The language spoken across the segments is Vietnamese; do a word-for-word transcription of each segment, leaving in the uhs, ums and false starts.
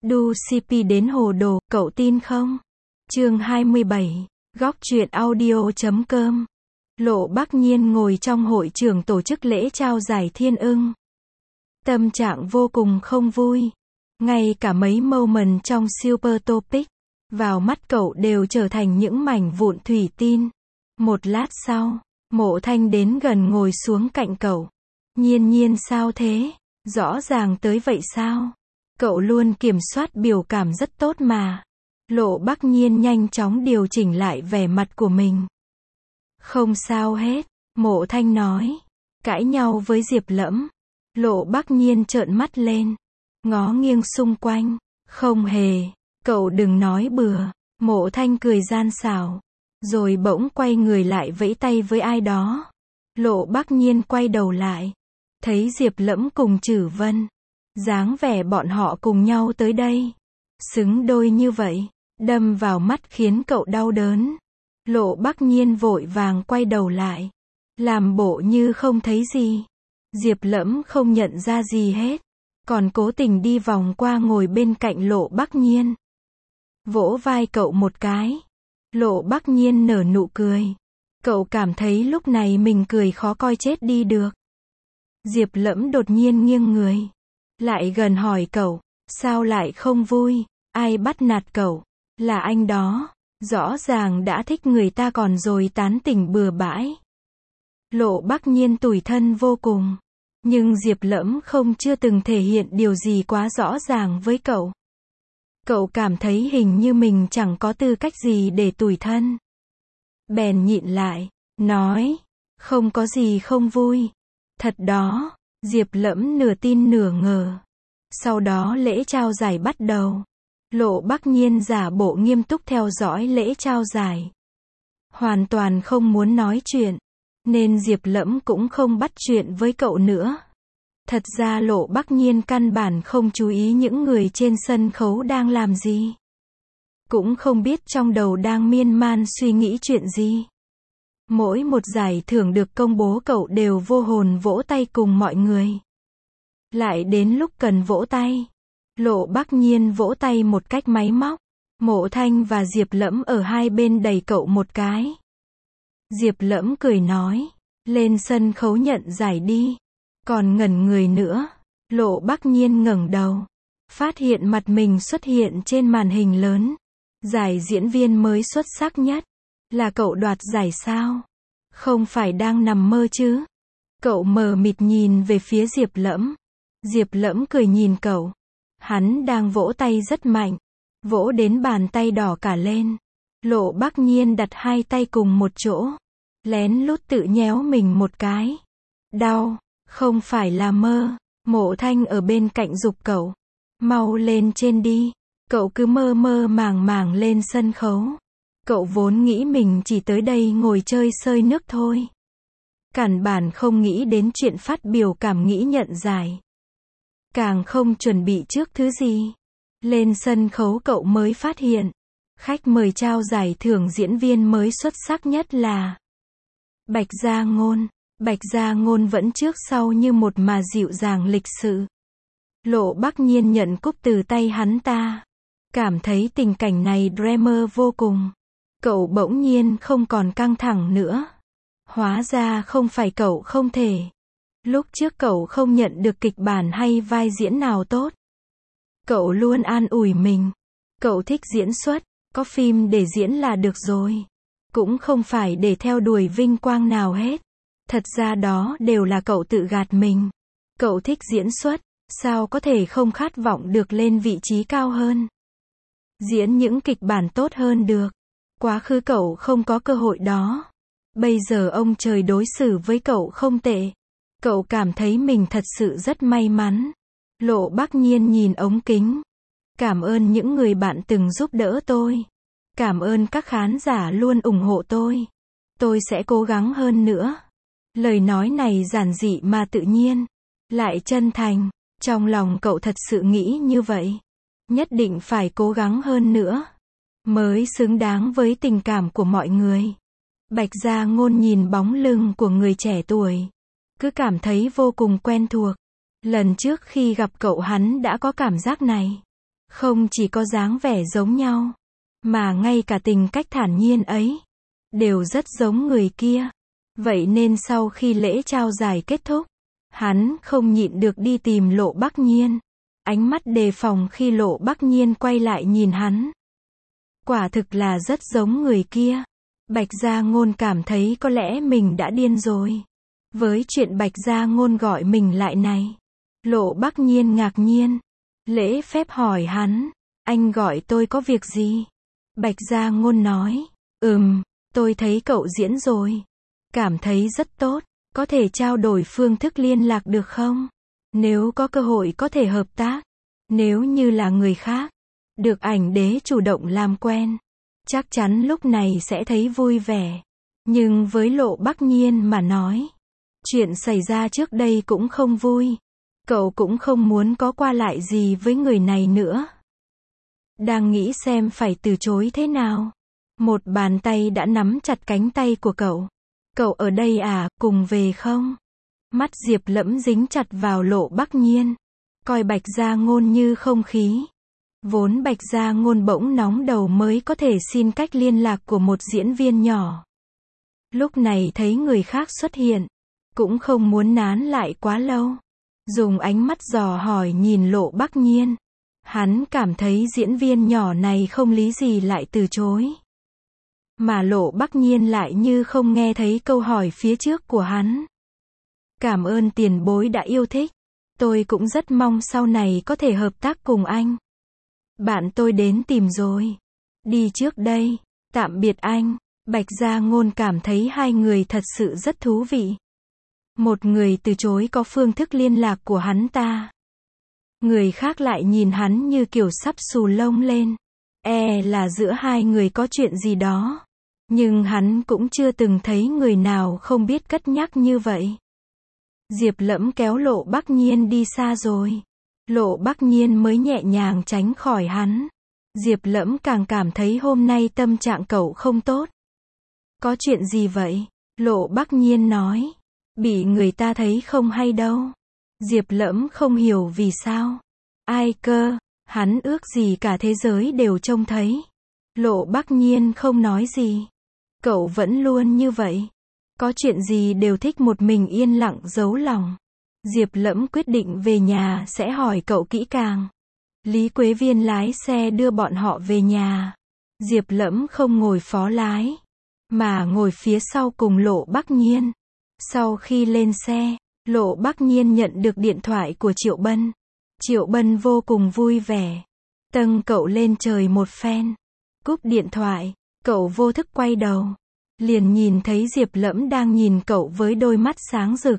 Đu xê pê đến hồ đồ, cậu tin không? Chương hai mươi bảy, góc truyện audio chấm com. Lộ Bắc Nhiên ngồi trong hội trường tổ chức lễ trao giải Thiên Ưng. Tâm trạng vô cùng không vui. Ngay cả mấy moment trong Super Topic, vào mắt cậu đều trở thành những mảnh vụn thủy tinh. Một lát sau, Mộ Thanh đến gần ngồi xuống cạnh cậu. Nhiên nhiên sao thế? Rõ ràng tới vậy sao? Cậu luôn kiểm soát biểu cảm rất tốt mà. Lộ Bắc Nhiên nhanh chóng điều chỉnh lại vẻ mặt của mình. Không sao hết, Mộ Thanh nói. Cãi nhau với Diệp Lẫm. Lộ Bắc Nhiên trợn mắt lên, ngó nghiêng xung quanh. Không hề, cậu đừng nói bừa. Mộ Thanh cười gian xảo, rồi bỗng quay người lại vẫy tay với ai đó. Lộ Bắc Nhiên quay đầu lại, thấy Diệp Lẫm cùng Trử Vân. Dáng vẻ bọn họ cùng nhau tới đây, xứng đôi như vậy, đâm vào mắt khiến cậu đau đớn. Lộ Bắc Nhiên vội vàng quay đầu lại, làm bộ như không thấy gì. Diệp Lẫm không nhận ra gì hết, còn cố tình đi vòng qua ngồi bên cạnh Lộ Bắc Nhiên, vỗ vai cậu một cái. Lộ Bắc Nhiên nở nụ cười. Cậu cảm thấy lúc này mình cười khó coi chết đi được. Diệp Lẫm đột nhiên nghiêng người lại gần hỏi cậu, sao lại không vui? Ai bắt nạt cậu? Là anh đó, rõ ràng đã thích người ta còn rồi tán tỉnh bừa bãi. Lộ Bắc Nhiên tủi thân vô cùng, nhưng Diệp Lẫm không chưa từng thể hiện điều gì quá rõ ràng với cậu. Cậu cảm thấy hình như mình chẳng có tư cách gì để tủi thân. Bèn nhịn lại, nói, không có gì không vui. Thật đó. Diệp Lẫm nửa tin nửa ngờ. Sau đó lễ trao giải bắt đầu. Lộ Bắc Nhiên giả bộ nghiêm túc theo dõi lễ trao giải, hoàn toàn không muốn nói chuyện, nên Diệp Lẫm cũng không bắt chuyện với cậu nữa. Thật ra Lộ Bắc Nhiên căn bản không chú ý những người trên sân khấu đang làm gì, cũng không biết trong đầu đang miên man suy nghĩ chuyện gì. Mỗi một giải thưởng được công bố cậu đều vô hồn vỗ tay cùng mọi người. Lại đến lúc cần vỗ tay, Lộ Bắc Nhiên vỗ tay một cách máy móc. Mộ Thanh và Diệp Lẫm ở hai bên đẩy cậu một cái. Diệp Lẫm cười nói, lên sân khấu nhận giải đi. Còn ngẩn người nữa. Lộ Bắc Nhiên ngẩng đầu, phát hiện mặt mình xuất hiện trên màn hình lớn. Giải diễn viên mới xuất sắc nhất. Là cậu đoạt giải sao? Không phải đang nằm mơ chứ? Cậu mờ mịt nhìn về phía Diệp Lẫm. Diệp Lẫm cười nhìn cậu. Hắn đang vỗ tay rất mạnh, vỗ đến bàn tay đỏ cả lên. Lộ Bắc Nhiên đặt hai tay cùng một chỗ, lén lút tự nhéo mình một cái. Đau, không phải là mơ. Mộ Thanh ở bên cạnh giục cậu, mau lên trên đi. Cậu cứ mơ mơ màng màng lên sân khấu. Cậu vốn nghĩ mình chỉ tới đây ngồi chơi sơi nước thôi, căn bản không nghĩ đến chuyện phát biểu cảm nghĩ nhận giải, càng không chuẩn bị trước thứ gì. Lên sân khấu cậu mới phát hiện, khách mời trao giải thưởng diễn viên mới xuất sắc nhất là Bạch Gia Ngôn. Bạch Gia Ngôn vẫn trước sau như một mà dịu dàng lịch sự. Lộ Bắc Nhiên nhận cúp từ tay hắn ta, cảm thấy tình cảnh này drama vô cùng. Cậu bỗng nhiên không còn căng thẳng nữa. Hóa ra không phải cậu không thể. Lúc trước cậu không nhận được kịch bản hay vai diễn nào tốt. Cậu luôn an ủi mình. Cậu thích diễn xuất, có phim để diễn là được rồi. Cũng không phải để theo đuổi vinh quang nào hết. Thật ra đó đều là cậu tự gạt mình. Cậu thích diễn xuất, sao có thể không khát vọng được lên vị trí cao hơn, diễn những kịch bản tốt hơn được. Quá khứ cậu không có cơ hội đó. Bây giờ ông trời đối xử với cậu không tệ. Cậu cảm thấy mình thật sự rất may mắn. Lộ Bắc Nhiên nhìn ống kính. Cảm ơn những người bạn từng giúp đỡ tôi. Cảm ơn các khán giả luôn ủng hộ tôi. Tôi sẽ cố gắng hơn nữa. Lời nói này giản dị mà tự nhiên, lại chân thành. Trong lòng cậu thật sự nghĩ như vậy. Nhất định phải cố gắng hơn nữa, mới xứng đáng với tình cảm của mọi người. Bạch Gia Ngôn nhìn bóng lưng của người trẻ tuổi, cứ cảm thấy vô cùng quen thuộc. Lần trước khi gặp cậu hắn đã có cảm giác này. Không chỉ có dáng vẻ giống nhau, mà ngay cả tình cách thản nhiên ấy, đều rất giống người kia. Vậy nên sau khi lễ trao giải kết thúc, hắn không nhịn được đi tìm Lộ Bắc Nhiên. Ánh mắt đề phòng khi Lộ Bắc Nhiên quay lại nhìn hắn. Quả thực là rất giống người kia. Bạch Gia Ngôn cảm thấy có lẽ mình đã điên rồi. Với chuyện Bạch Gia Ngôn gọi mình lại này. Lộ Bắc Nhiên ngạc nhiên. Lễ phép hỏi hắn. Anh gọi tôi có việc gì? Bạch Gia Ngôn nói. Ừm, tôi thấy cậu diễn rồi. Cảm thấy rất tốt. Có thể trao đổi phương thức liên lạc được không? Nếu có cơ hội có thể hợp tác. Nếu như là người khác, được ảnh đế chủ động làm quen, chắc chắn lúc này sẽ thấy vui vẻ. Nhưng với Lộ Bắc Nhiên mà nói, chuyện xảy ra trước đây cũng không vui. Cậu cũng không muốn có qua lại gì với người này nữa. Đang nghĩ xem phải từ chối thế nào. Một bàn tay đã nắm chặt cánh tay của cậu. Cậu ở đây à, cùng về không? Mắt Diệp Lẫm dính chặt vào Lộ Bắc Nhiên. Coi Bạch Gia Ngôn như không khí. Vốn Bạch Gia Ngôn bỗng nóng đầu mới có thể xin cách liên lạc của một diễn viên nhỏ. Lúc này thấy người khác xuất hiện, cũng không muốn nán lại quá lâu. Dùng ánh mắt dò hỏi nhìn Lộ Bắc Nhiên. Hắn cảm thấy diễn viên nhỏ này không lý gì lại từ chối. Mà Lộ Bắc Nhiên lại như không nghe thấy câu hỏi phía trước của hắn. Cảm ơn tiền bối đã yêu thích. Tôi cũng rất mong sau này có thể hợp tác cùng anh. Bạn tôi đến tìm rồi. Đi trước đây. Tạm biệt anh. Bạch Gia Ngôn cảm thấy hai người thật sự rất thú vị. Một người từ chối có phương thức liên lạc của hắn ta. Người khác lại nhìn hắn như kiểu sắp xù lông lên. E là giữa hai người có chuyện gì đó. Nhưng hắn cũng chưa từng thấy người nào không biết cất nhắc như vậy. Diệp Lẫm kéo Lộ Bắc Nhiên đi xa rồi. Lộ Bắc Nhiên mới nhẹ nhàng tránh khỏi hắn. Diệp Lẫm càng cảm thấy hôm nay tâm trạng cậu không tốt. Có chuyện gì vậy? Lộ Bắc Nhiên nói. Bị người ta thấy không hay đâu. Diệp Lẫm không hiểu vì sao. Ai cơ? Hắn ước gì cả thế giới đều trông thấy. Lộ Bắc Nhiên không nói gì. Cậu vẫn luôn như vậy. Có chuyện gì đều thích một mình yên lặng giấu lòng. Diệp Lẫm quyết định về nhà sẽ hỏi cậu kỹ càng. Lý Quế Viên lái xe đưa bọn họ về nhà. Diệp Lẫm không ngồi phó lái, mà ngồi phía sau cùng Lộ Bắc Nhiên. Sau khi lên xe, Lộ Bắc Nhiên nhận được điện thoại của Triệu Bân. Triệu Bân vô cùng vui vẻ. Tâng cậu lên trời một phen. Cúp điện thoại, cậu vô thức quay đầu. Liền nhìn thấy Diệp Lẫm đang nhìn cậu với đôi mắt sáng rực.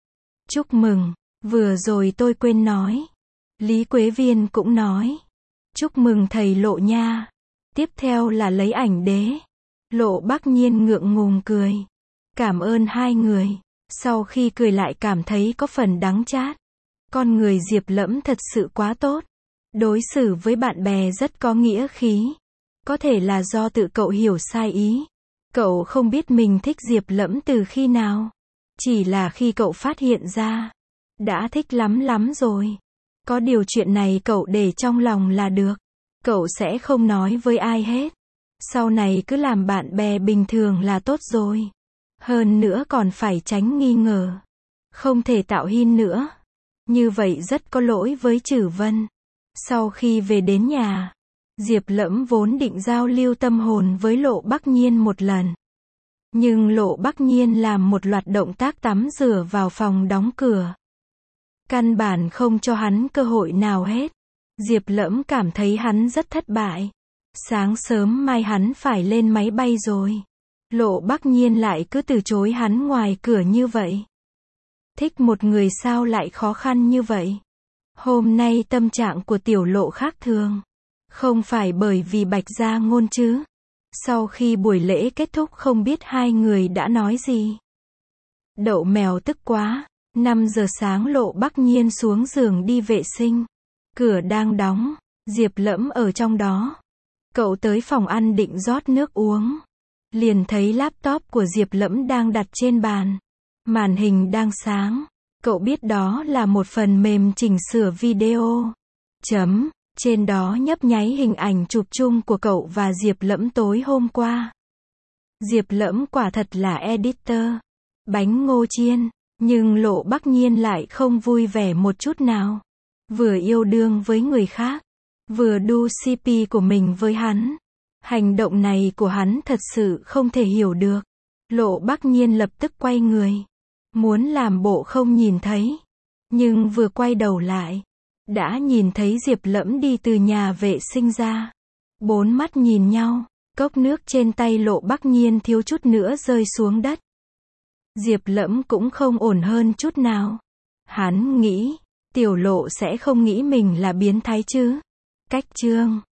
Chúc mừng, vừa rồi tôi quên nói. Lý Quế Viên cũng nói. Chúc mừng thầy Lộ nha. Tiếp theo là lấy ảnh đế. Lộ Bắc Nhiên ngượng ngùng cười. Cảm ơn hai người. Sau khi cười lại cảm thấy có phần đắng chát. Con người Diệp Lẫm thật sự quá tốt. Đối xử với bạn bè rất có nghĩa khí. Có thể là do tự cậu hiểu sai ý. Cậu không biết mình thích Diệp Lẫm từ khi nào. Chỉ là khi cậu phát hiện ra. Đã thích lắm lắm rồi. Có điều chuyện này cậu để trong lòng là được. Cậu sẽ không nói với ai hết. Sau này cứ làm bạn bè bình thường là tốt rồi. Hơn nữa còn phải tránh nghi ngờ. Không thể tạo hin nữa. Như vậy rất có lỗi với Trử Vân. Sau khi về đến nhà, Diệp Lẫm vốn định giao lưu tâm hồn với Lộ Bắc Nhiên một lần. Nhưng Lộ Bắc Nhiên làm một loạt động tác tắm rửa vào phòng đóng cửa. Căn bản không cho hắn cơ hội nào hết. Diệp Lẫm cảm thấy hắn rất thất bại. Sáng sớm mai hắn phải lên máy bay rồi. Lộ Bắc Nhiên lại cứ từ chối hắn ngoài cửa như vậy. Thích một người sao lại khó khăn như vậy? Hôm nay tâm trạng của Tiểu Lộ khác thường. Không phải bởi vì Bạch Gia Ngôn chứ. Sau khi buổi lễ kết thúc không biết hai người đã nói gì. Đậu mèo tức quá. năm giờ sáng Lộ Bắc Nhiên xuống giường đi vệ sinh. Cửa đang đóng. Diệp Lẫm ở trong đó. Cậu tới phòng ăn định rót nước uống. Liền thấy laptop của Diệp Lẫm đang đặt trên bàn. Màn hình đang sáng. Cậu biết đó là một phần mềm chỉnh sửa video. Chấm. Trên đó nhấp nháy hình ảnh chụp chung của cậu và Diệp Lẫm tối hôm qua. Diệp Lẫm quả thật là editor. Bánh ngô chiên. Nhưng Lộ Bắc Nhiên lại không vui vẻ một chút nào. Vừa yêu đương với người khác, vừa đu xê pê của mình với hắn. Hành động này của hắn thật sự không thể hiểu được. Lộ Bắc Nhiên lập tức quay người. Muốn làm bộ không nhìn thấy. Nhưng vừa quay đầu lại, đã nhìn thấy Diệp Lẫm đi từ nhà vệ sinh ra. Bốn mắt nhìn nhau, cốc nước trên tay Lộ Bắc Nhiên thiếu chút nữa rơi xuống đất. Diệp Lẫm cũng không ổn hơn chút nào. Hắn nghĩ, Tiểu Lộ sẽ không nghĩ mình là biến thái chứ. Cách chương